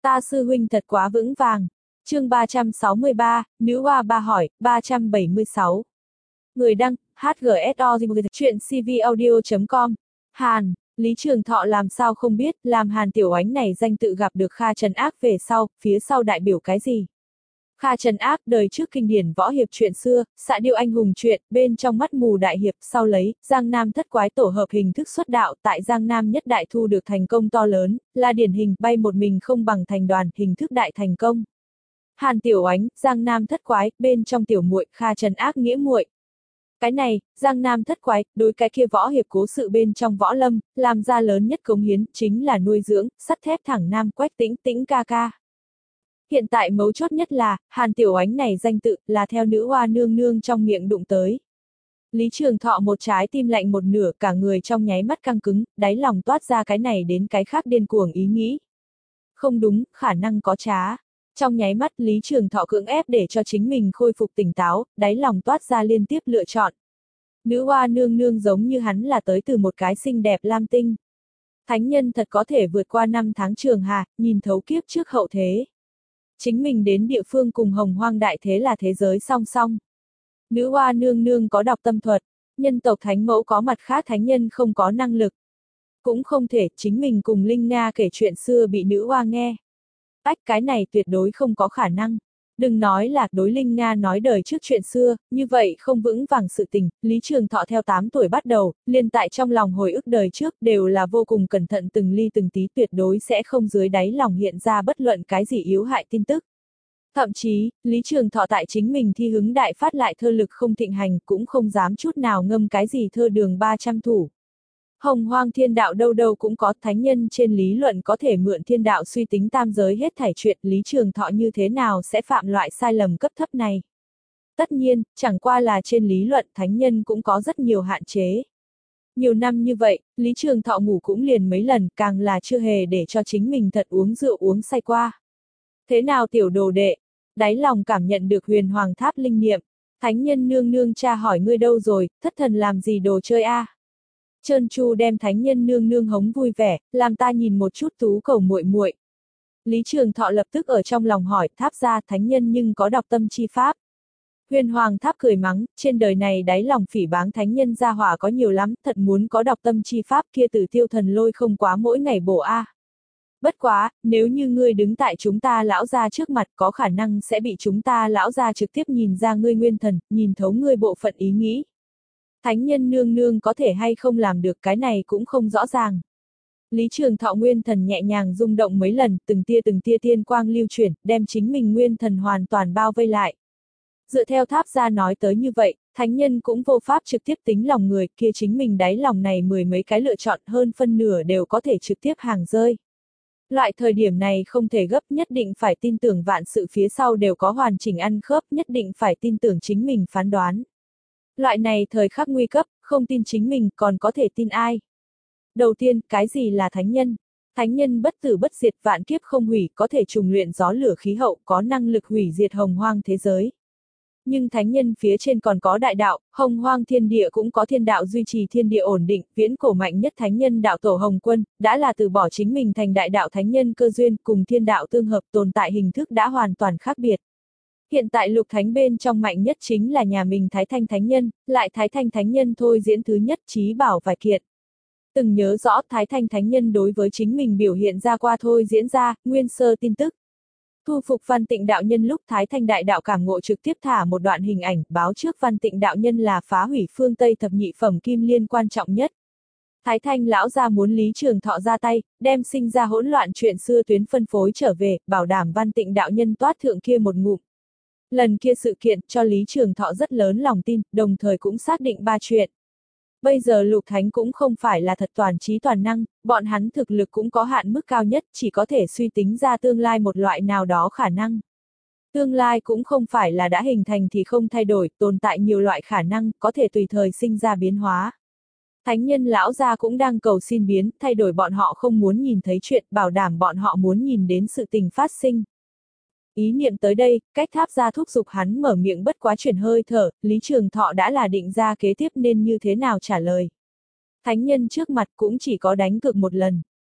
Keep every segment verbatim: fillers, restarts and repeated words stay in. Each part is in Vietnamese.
Ta sư huynh thật quá vững vàng. Chương ba trăm sáu mươi ba, Nữ Hoa Ba hỏi, ba trăm bảy mươi sáu. Người đăng, hát giê ét o, chuyện cvaudio chấm com. Hàn, Lý Trường Thọ làm sao không biết, làm Hàn Tiểu Oánh này danh tự gặp được Kha Trần Ác về sau, phía sau đại biểu cái gì? Kha Trần Ác đời trước kinh điển võ hiệp chuyện xưa, xạ điêu anh hùng chuyện, bên trong mắt mù đại hiệp, sau lấy, Giang Nam thất quái tổ hợp hình thức xuất đạo, tại Giang Nam nhất đại thu được thành công to lớn, là điển hình, bay một mình không bằng thành đoàn, hình thức đại thành công. Hàn Tiểu Oánh, Giang Nam thất quái, bên trong tiểu muội, Kha Trần Ác nghĩa muội. Cái này, Giang Nam thất quái, đối cái kia võ hiệp cố sự bên trong võ lâm, làm ra lớn nhất cống hiến, chính là nuôi dưỡng, sắt thép thẳng Nam Quách Tĩnh Tĩnh ca ca. Hiện tại mấu chốt nhất là, Hàn Tiểu Oánh này danh tự, là theo nữ hoa nương nương trong miệng đụng tới. Lý Trường Thọ một trái tim lạnh một nửa, cả người trong nháy mắt căng cứng, đáy lòng toát ra cái này đến cái khác điên cuồng ý nghĩ. Không đúng, khả năng có trá. Trong nháy mắt Lý Trường Thọ cưỡng ép để cho chính mình khôi phục tỉnh táo, đáy lòng toát ra liên tiếp lựa chọn. Nữ hoa nương nương giống như hắn là tới từ một cái xinh đẹp lam tinh. Thánh nhân thật có thể vượt qua năm tháng trường hà, nhìn thấu kiếp trước hậu thế. Chính mình đến địa phương cùng hồng hoang đại thế là thế giới song song. Nữ hoa nương nương có đọc tâm thuật, nhân tộc thánh mẫu có mặt khác thánh nhân không có năng lực. Cũng không thể chính mình cùng Linh Nga kể chuyện xưa bị nữ hoa nghe. Ách, cái này tuyệt đối không có khả năng. Đừng nói là đối Linh Nga nói đời trước chuyện xưa, như vậy không vững vàng sự tình, Lý Trường Thọ theo tám tuổi bắt đầu, liên tại trong lòng hồi ức đời trước đều là vô cùng cẩn thận từng ly từng tí, tuyệt đối sẽ không dưới đáy lòng hiện ra bất luận cái gì yếu hại tin tức. Thậm chí, Lý Trường Thọ tại chính mình thi hứng đại phát lại thơ lực không thịnh hành, cũng không dám chút nào ngâm cái gì thơ đường ba trăm thủ. Hồng hoang thiên đạo đâu đâu cũng có, thánh nhân trên lý luận có thể mượn thiên đạo suy tính tam giới hết thảy chuyện, Lý Trường Thọ như thế nào sẽ phạm loại sai lầm cấp thấp này. Tất nhiên, chẳng qua là trên lý luận thánh nhân cũng có rất nhiều hạn chế. Nhiều năm như vậy, Lý Trường Thọ ngủ cũng liền mấy lần, càng là chưa hề để cho chính mình thật uống rượu uống say qua. Thế nào tiểu đồ đệ? Đáy lòng cảm nhận được huyền hoàng tháp linh niệm. Thánh nhân nương nương cha hỏi ngươi đâu rồi, thất thần làm gì đồ chơi a? À? Trơn Chu đem thánh nhân nương nương hống vui vẻ, làm ta nhìn một chút tú cầu muội muội. Lý Trường Thọ lập tức ở trong lòng hỏi, tháp ra thánh nhân nhưng có đọc tâm chi pháp. Huyền Hoàng Tháp cười mắng, trên đời này đáy lòng phỉ báng thánh nhân gia hỏa có nhiều lắm, thật muốn có đọc tâm chi pháp kia Tử Tiêu thần lôi không quá mỗi ngày bổ a. À. Bất quá, nếu như ngươi đứng tại chúng ta lão gia trước mặt có khả năng sẽ bị chúng ta lão gia trực tiếp nhìn ra ngươi nguyên thần, nhìn thấu ngươi bộ phận ý nghĩ. Thánh nhân nương nương có thể hay không làm được cái này cũng không rõ ràng. Lý Trường Thọ nguyên thần nhẹ nhàng rung động mấy lần, từng tia từng tia tiên quang lưu chuyển, đem chính mình nguyên thần hoàn toàn bao vây lại. Dựa theo tháp gia nói tới như vậy, thánh nhân cũng vô pháp trực tiếp tính lòng người, kia chính mình đáy lòng này mười mấy cái lựa chọn hơn phân nửa đều có thể trực tiếp hàng rơi. Loại thời điểm này không thể gấp, nhất định phải tin tưởng vạn sự phía sau đều có hoàn chỉnh ăn khớp, nhất định phải tin tưởng chính mình phán đoán. Loại này thời khắc nguy cấp, không tin chính mình còn có thể tin ai? Đầu tiên, cái gì là thánh nhân? Thánh nhân bất tử bất diệt, vạn kiếp không hủy, có thể trùng luyện gió lửa khí hậu, có năng lực hủy diệt hồng hoang thế giới. Nhưng thánh nhân phía trên còn có đại đạo, hồng hoang thiên địa cũng có thiên đạo duy trì thiên địa ổn định, viễn cổ mạnh nhất thánh nhân đạo tổ Hồng Quân, đã là từ bỏ chính mình thành đại đạo thánh nhân cơ duyên, cùng thiên đạo tương hợp tồn tại hình thức đã hoàn toàn khác biệt. Hiện tại lục thánh bên trong mạnh nhất chính là nhà mình Thái Thanh Thánh Nhân, lại Thái Thanh Thánh Nhân thôi diễn thứ nhất trí bảo vài kiện. Từng nhớ rõ Thái Thanh Thánh Nhân đối với chính mình biểu hiện ra qua thôi diễn ra, nguyên sơ tin tức. Thu phục Văn Tịnh đạo nhân lúc Thái Thanh đại đạo cảm ngộ trực tiếp thả một đoạn hình ảnh, báo trước Văn Tịnh đạo nhân là phá hủy phương Tây thập nhị phẩm kim liên quan trọng nhất. Thái Thanh lão gia muốn Lý Trường Thọ ra tay, đem sinh ra hỗn loạn chuyện xưa tuyến phân phối trở về, bảo đảm Văn Tịnh đạo nhân toát thượng kia một ngụm. Lần kia sự kiện cho Lý Trường Thọ rất lớn lòng tin, đồng thời cũng xác định ba chuyện. Bây giờ lục thánh cũng không phải là thật toàn trí toàn năng, bọn hắn thực lực cũng có hạn mức cao nhất, chỉ có thể suy tính ra tương lai một loại nào đó khả năng. Tương lai cũng không phải là đã hình thành thì không thay đổi, tồn tại nhiều loại khả năng, có thể tùy thời sinh ra biến hóa. Thánh nhân lão gia cũng đang cầu xin biến, thay đổi bọn họ không muốn nhìn thấy chuyện, bảo đảm bọn họ muốn nhìn đến sự tình phát sinh. Ý niệm tới đây, cách tháp gia thúc giục hắn mở miệng bất quá chuyển hơi thở, Lý Trường Thọ đã là định ra kế tiếp nên như thế nào trả lời. Thánh nhân trước mặt cũng chỉ có đánh cược một lần.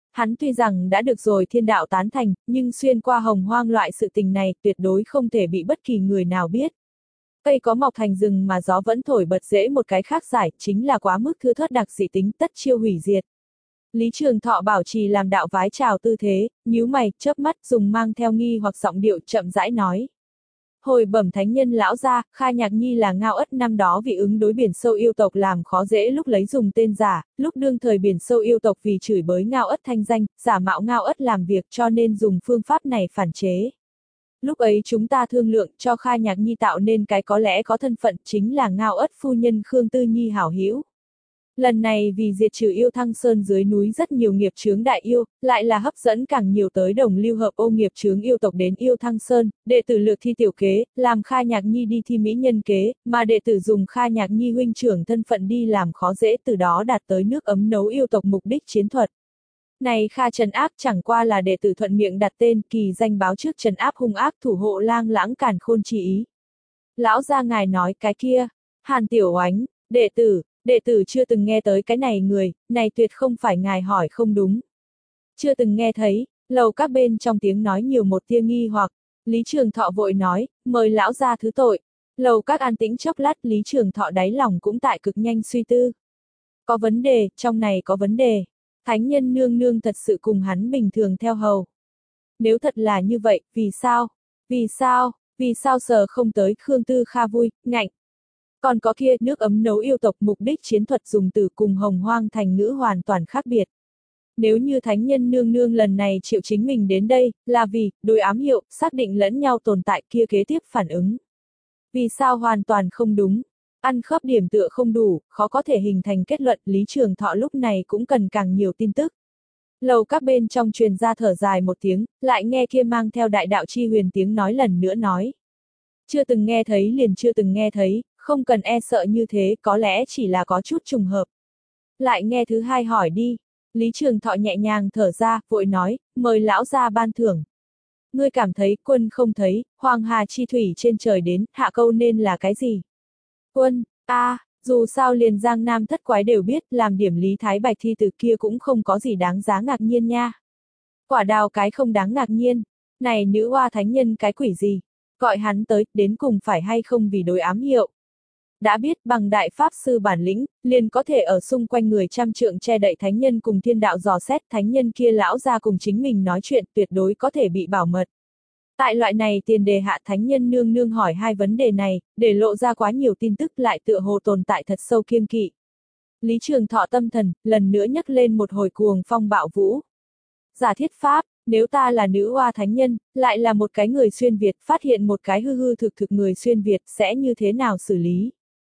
Hắn tuy rằng đã được rồi thiên đạo tán thành, nhưng xuyên qua hồng hoang loại sự tình này tuyệt đối không thể bị bất kỳ người nào biết. Cây có mọc thành rừng mà gió vẫn thổi bật dễ một cái khác giải, chính là quá mức thưa thớt đặc dị tính tất chiêu hủy diệt. Lý Trường Thọ bảo trì làm đạo vái chào tư thế, nhíu mày, chớp mắt, dùng mang theo nghi hoặc giọng điệu chậm rãi nói. Hồi bẩm thánh nhân lão gia, Kha Nhạc Nhi là Ngao Ất năm đó vì ứng đối biển sâu yêu tộc làm khó dễ lúc lấy dùng tên giả, lúc đương thời biển sâu yêu tộc vì chửi bới Ngao Ất thanh danh, giả mạo Ngao Ất làm việc cho nên dùng phương pháp này phản chế. Lúc ấy chúng ta thương lượng cho Kha Nhạc Nhi tạo nên cái có lẽ có thân phận chính là Ngao Ất phu nhân Khương Tư Nhi hảo hữu. Lần này vì diệt trừ yêu Thăng Sơn dưới núi rất nhiều nghiệp chướng đại yêu, lại là hấp dẫn càng nhiều tới đồng lưu hợp ô nghiệp chướng yêu tộc đến yêu Thăng Sơn, đệ tử lược thi tiểu kế, làm Kha Nhạc Nhi đi thi mỹ nhân kế, mà đệ tử dùng Kha Nhạc Nhi huynh trưởng thân phận đi làm khó dễ từ đó đạt tới nước ấm nấu yêu tộc mục đích chiến thuật. Này Kha trấn ác chẳng qua là đệ tử thuận miệng đặt tên kỳ danh báo trước trấn áp hung ác thủ hộ lang lãng càn khôn chỉ ý. Lão gia ngài nói cái kia, Hàn Tiểu Oánh, đệ tử, đệ tử chưa từng nghe tới cái này người, này tuyệt không phải ngài hỏi không đúng. Chưa từng nghe thấy, lầu các bên trong tiếng nói nhiều một tia nghi hoặc, Lý Trường Thọ vội nói, mời lão gia thứ tội. Lầu các an tĩnh chốc lát, Lý Trường Thọ đáy lòng cũng tại cực nhanh suy tư. Có vấn đề, trong này có vấn đề. Thánh nhân nương nương thật sự cùng hắn bình thường theo hầu. Nếu thật là như vậy, vì sao? Vì sao? Vì sao sờ không tới Khương Tư Kha vui, ngạnh? Còn có kia, nước ấm nấu yêu tộc mục đích chiến thuật dùng từ cùng hồng hoang thành ngữ hoàn toàn khác biệt. Nếu như thánh nhân nương nương lần này chịu chính mình đến đây, là vì, đối ám hiệu, xác định lẫn nhau tồn tại kia kế tiếp phản ứng. Vì sao hoàn toàn không đúng? Ăn khớp điểm tựa không đủ, khó có thể hình thành kết luận, Lý Trường Thọ lúc này cũng cần càng nhiều tin tức. Lầu các bên trong truyền ra thở dài một tiếng, lại nghe kia mang theo đại đạo chi huyền tiếng nói lần nữa nói. Chưa từng nghe thấy liền chưa từng nghe thấy, không cần e sợ như thế, có lẽ chỉ là có chút trùng hợp. Lại nghe thứ hai hỏi đi. Lý Trường Thọ nhẹ nhàng thở ra, vội nói, mời lão gia ban thưởng. Ngươi cảm thấy quân không thấy, hoàng hà chi thủy trên trời đến, hạ câu nên là cái gì? Quân, a à, dù sao liền Giang Nam thất quái đều biết, làm điểm Lý Thái Bạch thi từ kia cũng không có gì đáng giá ngạc nhiên nha. Quả đào cái không đáng ngạc nhiên. Này nữ hoa thánh nhân cái quỷ gì? Gọi hắn tới, đến cùng phải hay không vì đối ám hiệu. Đã biết bằng đại pháp sư bản lĩnh, liền có thể ở xung quanh người trăm trượng che đậy thánh nhân cùng thiên đạo dò xét, thánh nhân kia lão ra cùng chính mình nói chuyện tuyệt đối có thể bị bảo mật. Tại loại này tiền đề hạ thánh nhân nương nương hỏi hai vấn đề này, để lộ ra quá nhiều tin tức lại tựa hồ tồn tại thật sâu kiêng kỵ. Lý Trường Thọ tâm thần, lần nữa nhấc lên một hồi cuồng phong bạo vũ. Giả thiết pháp, nếu ta là nữ oa thánh nhân, lại là một cái người xuyên Việt, phát hiện một cái hư hư thực thực người xuyên Việt, sẽ như thế nào xử lý?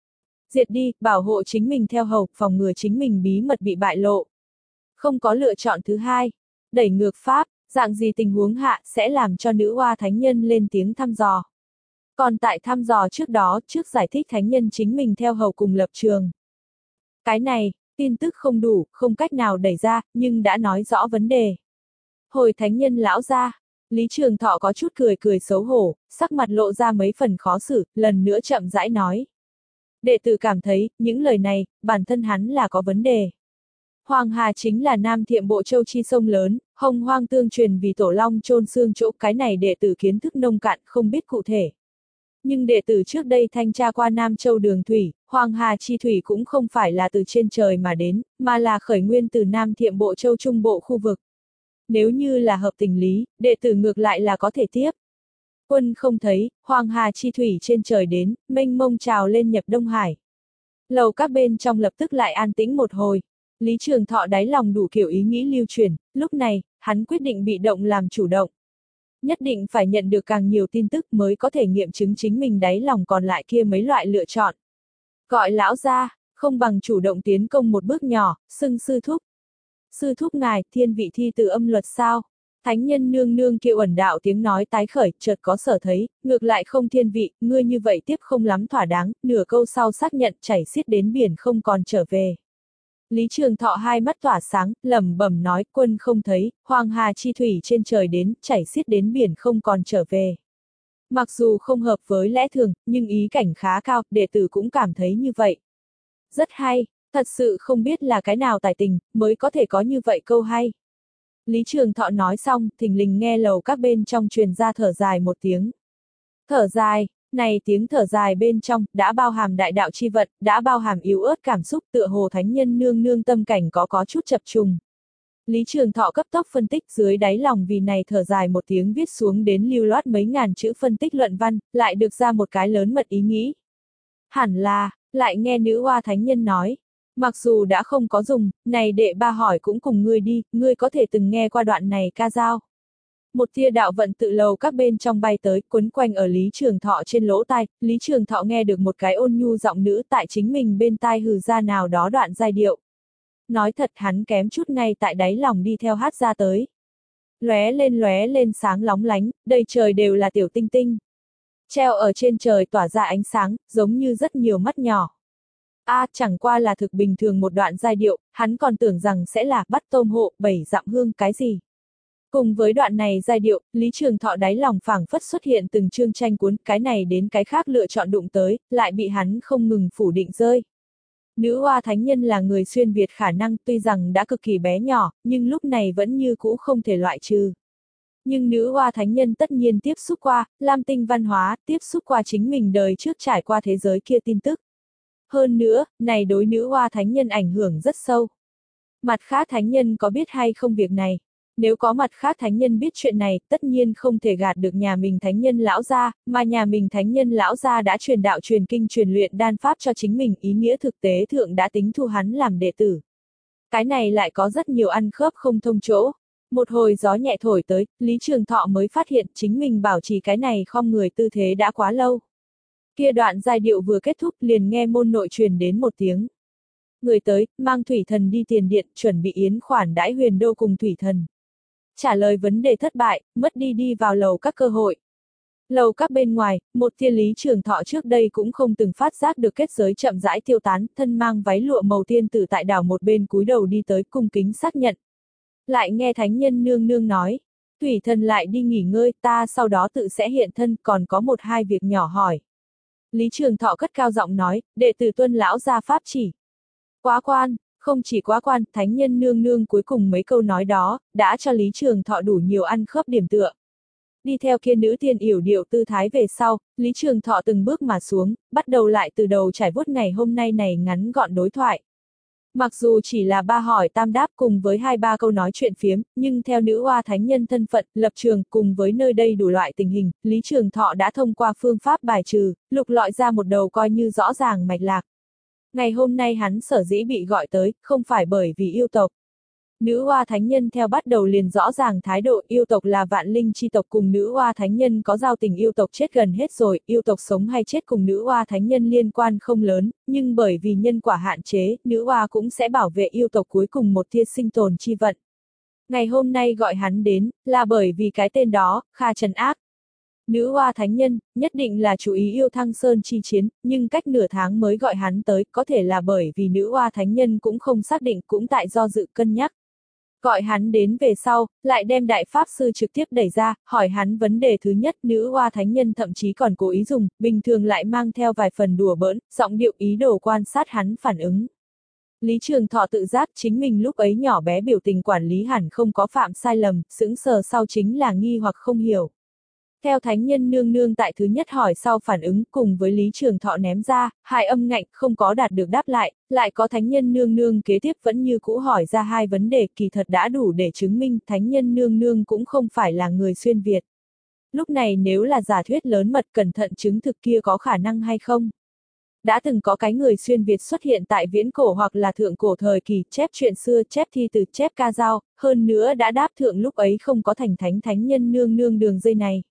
Diệt đi, bảo hộ chính mình theo hầu, phòng ngừa chính mình bí mật bị bại lộ. Không có lựa chọn thứ hai. Đẩy ngược pháp, dạng gì tình huống hạ sẽ làm cho nữ oa thánh nhân lên tiếng thăm dò. Còn tại thăm dò trước đó, trước giải thích thánh nhân chính mình theo hầu cùng lập trường. Cái này, tin tức không đủ, không cách nào đẩy ra, nhưng đã nói rõ vấn đề. Hồi thánh nhân lão ra, Lý Trường Thọ có chút cười cười xấu hổ, sắc mặt lộ ra mấy phần khó xử, lần nữa chậm rãi nói. Đệ tử cảm thấy, những lời này, bản thân hắn là có vấn đề. Hoàng Hà chính là Nam Thiệm Bộ Châu chi sông lớn, hồng hoang tương truyền vì tổ long chôn xương chỗ, cái này đệ tử kiến thức nông cạn, không biết cụ thể. Nhưng đệ tử trước đây thanh tra qua Nam Châu đường thủy, Hoàng Hà chi thủy cũng không phải là từ trên trời mà đến, mà là khởi nguyên từ Nam Thiệm Bộ Châu trung bộ khu vực. Nếu như là hợp tình lý, đệ tử ngược lại là có thể tiếp. Quân không thấy, Hoàng Hà chi thủy trên trời đến, mênh mông trào lên nhập Đông Hải. Lầu các bên trong lập tức lại an tĩnh một hồi. Lý Trường Thọ đáy lòng đủ kiểu ý nghĩ lưu truyền, lúc này, hắn quyết định bị động làm chủ động. Nhất định phải nhận được càng nhiều tin tức mới có thể nghiệm chứng chính mình đáy lòng còn lại kia mấy loại lựa chọn. Gọi lão ra, không bằng chủ động tiến công một bước nhỏ, xưng sư thúc. Sư thúc ngài, thiên vị thi từ âm luật sao? Thánh nhân nương nương kêu ẩn đạo tiếng nói tái khởi, chợt có sở thấy, ngược lại không thiên vị, ngươi như vậy tiếp không lắm thỏa đáng, nửa câu sau xác nhận chảy xiết đến biển không còn trở về. Lý Trường Thọ hai mắt tỏa sáng, lẩm bẩm nói, quân không thấy, Hoàng Hà chi thủy trên trời đến, chảy xiết đến biển không còn trở về. Mặc dù không hợp với lẽ thường, nhưng ý cảnh khá cao, đệ tử cũng cảm thấy như vậy. Rất hay, thật sự không biết là cái nào tài tình, mới có thể có như vậy câu hay. Lý Trường Thọ nói xong, thình lình nghe lầu các bên trong truyền ra thở dài một tiếng. Thở dài, này tiếng thở dài bên trong, đã bao hàm đại đạo chi vận, đã bao hàm yếu ớt cảm xúc tựa hồ thánh nhân nương nương tâm cảnh có có chút chập trùng. Lý Trường Thọ cấp tốc phân tích dưới đáy lòng vì này thở dài một tiếng viết xuống đến lưu loát mấy ngàn chữ phân tích luận văn, lại được ra một cái lớn mật ý nghĩ. Hẳn là, lại nghe nữ hoa thánh nhân nói. Mặc dù đã không có dùng, này đệ ba hỏi cũng cùng ngươi đi, ngươi có thể từng nghe qua đoạn này ca dao. Một tia đạo vận tự lầu các bên trong bay tới, quấn quanh ở Lý Trường Thọ trên lỗ tai, Lý Trường Thọ nghe được một cái ôn nhu giọng nữ tại chính mình bên tai hừ ra nào đó đoạn giai điệu. Nói thật hắn kém chút ngay tại đáy lòng đi theo hát ra tới. Lóe lên lóe lên sáng lóng lánh, đầy trời đều là tiểu tinh tinh. Treo ở trên trời tỏa ra ánh sáng, giống như rất nhiều mắt nhỏ. A à, chẳng qua là thực bình thường một đoạn giai điệu, hắn còn tưởng rằng sẽ là bắt tôm hộ, bảy dặm hương cái gì. Cùng với đoạn này giai điệu, Lý Trường Thọ đáy lòng phảng phất xuất hiện từng chương tranh cuốn, cái này đến cái khác lựa chọn đụng tới, lại bị hắn không ngừng phủ định rơi. Nữ hoa thánh nhân là người xuyên Việt khả năng tuy rằng đã cực kỳ bé nhỏ, nhưng lúc này vẫn như cũ không thể loại trừ. Nhưng nữ hoa thánh nhân tất nhiên tiếp xúc qua, lam tinh văn hóa, tiếp xúc qua chính mình đời trước trải qua thế giới kia tin tức. Hơn nữa, này đối nữ hoa thánh nhân ảnh hưởng rất sâu. Mặt khác thánh nhân có biết hay không việc này? Nếu có mặt khác thánh nhân biết chuyện này, tất nhiên không thể gạt được nhà mình thánh nhân lão gia, mà nhà mình thánh nhân lão gia đã truyền đạo truyền kinh truyền luyện đan pháp cho chính mình, ý nghĩa thực tế thượng đã tính thu hắn làm đệ tử. Cái này lại có rất nhiều ăn khớp không thông chỗ. Một hồi gió nhẹ thổi tới, Lý Trường Thọ mới phát hiện chính mình bảo trì cái này khom người tư thế đã quá lâu. Kia đoạn giai điệu vừa kết thúc liền nghe môn nội truyền đến một tiếng. Người tới, mang thủy thần đi tiền điện, chuẩn bị yến khoản đãi huyền đô cùng thủy thần. Trả lời vấn đề thất bại, mất đi đi vào lầu các cơ hội. Lầu các bên ngoài, một tia Lý Trường Thọ trước đây cũng không từng phát giác được kết giới chậm rãi tiêu tán, thân mang váy lụa màu tiên tử tại đảo một bên cúi đầu đi tới cung kính xác nhận. Lại nghe thánh nhân nương nương nói, thủy thần lại đi nghỉ ngơi, ta sau đó tự sẽ hiện thân, còn có một hai việc nhỏ hỏi. Lý Trường Thọ cất cao giọng nói, đệ tử tuân lão gia pháp chỉ. Quá quan, không chỉ quá quan, thánh nhân nương nương cuối cùng mấy câu nói đó, đã cho Lý Trường Thọ đủ nhiều ăn khớp điểm tựa. Đi theo kia nữ tiên yểu điệu tư thái về sau, Lý Trường Thọ từng bước mà xuống, bắt đầu lại từ đầu trải vuốt ngày hôm nay này ngắn gọn đối thoại. Mặc dù chỉ là ba hỏi tam đáp cùng với hai ba câu nói chuyện phiếm, nhưng theo nữ hoa thánh nhân thân phận, lập trường cùng với nơi đây đủ loại tình hình, Lý Trường Thọ đã thông qua phương pháp bài trừ, lục lọi ra một đầu coi như rõ ràng mạch lạc. Ngày hôm nay hắn sở dĩ bị gọi tới, không phải bởi vì yêu tộc. Nữ hoa thánh nhân theo bắt đầu liền rõ ràng thái độ yêu tộc là vạn linh chi tộc cùng nữ hoa thánh nhân có giao tình yêu tộc chết gần hết rồi, yêu tộc sống hay chết cùng nữ hoa thánh nhân liên quan không lớn, nhưng bởi vì nhân quả hạn chế, nữ hoa cũng sẽ bảo vệ yêu tộc cuối cùng một tia sinh tồn chi vận. Ngày hôm nay gọi hắn đến, là bởi vì cái tên đó, Kha Trần Ác. Nữ hoa thánh nhân, nhất định là chú ý yêu Thăng Sơn chi chiến, nhưng cách nửa tháng mới gọi hắn tới, có thể là bởi vì nữ hoa thánh nhân cũng không xác định, cũng tại do dự cân nhắc. Gọi hắn đến về sau, lại đem đại pháp sư trực tiếp đẩy ra, hỏi hắn vấn đề thứ nhất, nữ hoa thánh nhân thậm chí còn cố ý dùng, bình thường lại mang theo vài phần đùa bỡn, giọng điệu ý đồ quan sát hắn phản ứng. Lý Trường Thọ tự giác chính mình lúc ấy nhỏ bé biểu tình quản lý hẳn không có phạm sai lầm, sững sờ sau chính là nghi hoặc không hiểu. Theo thánh nhân nương nương tại thứ nhất hỏi sau phản ứng cùng với Lý Trường Thọ ném ra, hai âm ngạnh không có đạt được đáp lại, lại có thánh nhân nương nương kế tiếp vẫn như cũ hỏi ra hai vấn đề kỳ thật đã đủ để chứng minh thánh nhân nương nương cũng không phải là người xuyên Việt. Lúc này nếu là giả thuyết lớn mật cẩn thận chứng thực kia có khả năng hay không? Đã từng có cái người xuyên Việt xuất hiện tại viễn cổ hoặc là thượng cổ thời kỳ, chép chuyện xưa, chép thi từ, chép ca dao, hơn nữa đã đáp thượng lúc ấy không có thành thánh thánh nhân nương nương đường dây này.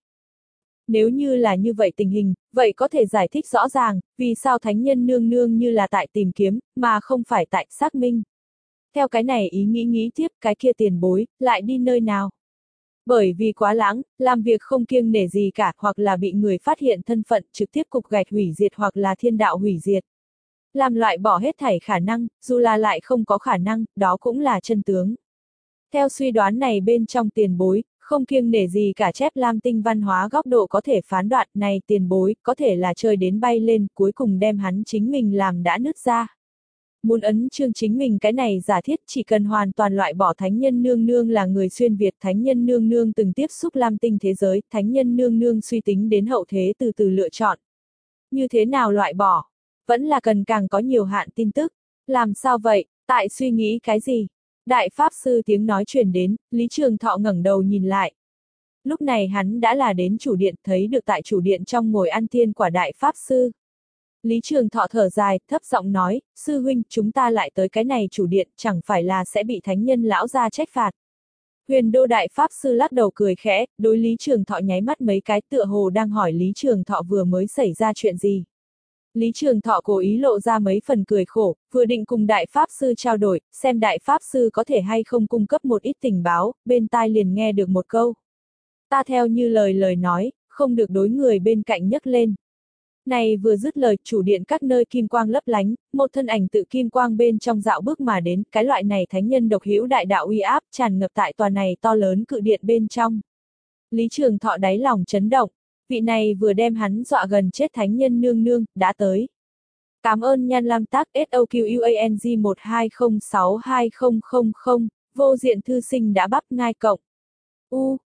Nếu như là như vậy tình hình, vậy có thể giải thích rõ ràng, vì sao thánh nhân nương nương như là tại tìm kiếm, mà không phải tại xác minh. Theo cái này ý nghĩ nghĩ tiếp, cái kia tiền bối, lại đi nơi nào? Bởi vì quá lãng, làm việc không kiêng nể gì cả, hoặc là bị người phát hiện thân phận, trực tiếp cục gạch hủy diệt hoặc là thiên đạo hủy diệt. Làm loại bỏ hết thảy khả năng, dù là lại không có khả năng, đó cũng là chân tướng. Theo suy đoán này bên trong tiền bối, không kiêng nể gì cả chép lam tinh văn hóa góc độ có thể phán đoạn này tiền bối, có thể là chơi đến bay lên, cuối cùng đem hắn chính mình làm đã nứt ra. muốn ấn chương chính mình cái này giả thiết chỉ cần hoàn toàn loại bỏ thánh nhân nương nương là người xuyên Việt, thánh nhân nương nương từng tiếp xúc lam tinh thế giới, thánh nhân nương nương suy tính đến hậu thế từ từ lựa chọn. Như thế nào loại bỏ? Vẫn là cần càng có nhiều hạn tin tức. Làm sao vậy? Tại suy nghĩ cái gì? Đại Pháp Sư tiếng nói truyền đến, Lý Trường Thọ ngẩng đầu nhìn lại. Lúc này hắn đã là đến chủ điện, thấy được tại chủ điện trong ngồi ăn tiên quả Đại Pháp Sư. Lý Trường Thọ thở dài, thấp giọng nói, sư huynh, chúng ta lại tới cái này chủ điện, chẳng phải là sẽ bị thánh nhân lão gia trách phạt. Huyền Đô Đại Pháp Sư lắc đầu cười khẽ, đối Lý Trường Thọ nháy mắt mấy cái tựa hồ đang hỏi Lý Trường Thọ vừa mới xảy ra chuyện gì. Lý Trường Thọ cố ý lộ ra mấy phần cười khổ, vừa định cùng Đại Pháp Sư trao đổi, xem Đại Pháp Sư có thể hay không cung cấp một ít tình báo, bên tai liền nghe được một câu. Ta theo như lời lời nói, không được đối người bên cạnh nhấc lên. Này vừa dứt lời, chủ điện các nơi kim quang lấp lánh, một thân ảnh tự kim quang bên trong dạo bước mà đến, cái loại này thánh nhân độc hữu đại đạo uy áp tràn ngập tại tòa này to lớn cự điện bên trong. Lý Trường Thọ đáy lòng chấn động, vị này vừa đem hắn dọa gần chết thánh nhân nương nương, đã tới. Cảm ơn Nhan Lam Tác S O Q U A N G một hai không sáu hai không không không, vô diện thư sinh đã bắp ngai cộng. U,